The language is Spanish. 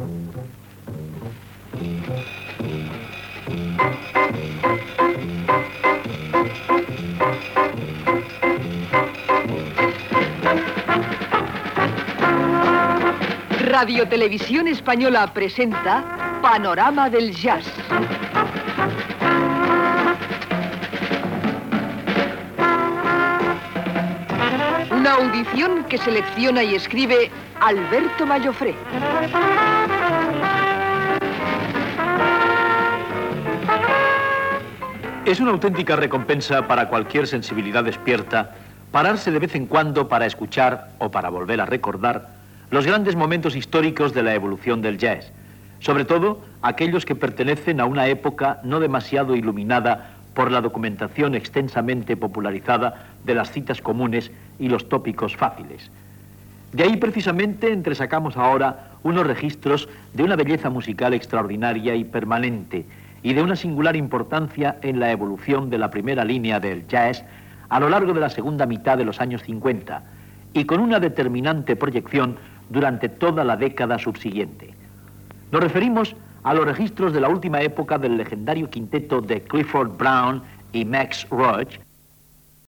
Radio Televisión Española presenta Panorama del Jazz. Una audición que selecciona y escribe Alberto Mallofré. Es una auténtica recompensa para cualquier sensibilidad despierta pararse de vez en cuando para escuchar o para volver a recordar los grandes momentos históricos de la evolución del jazz, sobre todo aquellos que pertenecen a una época no demasiado iluminada por la documentación extensamente popularizada de las citas comunes y los tópicos fáciles. De ahí precisamente entresacamos ahora unos registros de una belleza musical extraordinaria y permanente y de una singular importancia en la evolución de la primera línea del jazz a lo largo de la segunda mitad de los años 50 y con una determinante proyección durante toda la década subsiguiente. Nos referimos a los registros de la última época del legendario quinteto de Clifford Brown y Max Roach,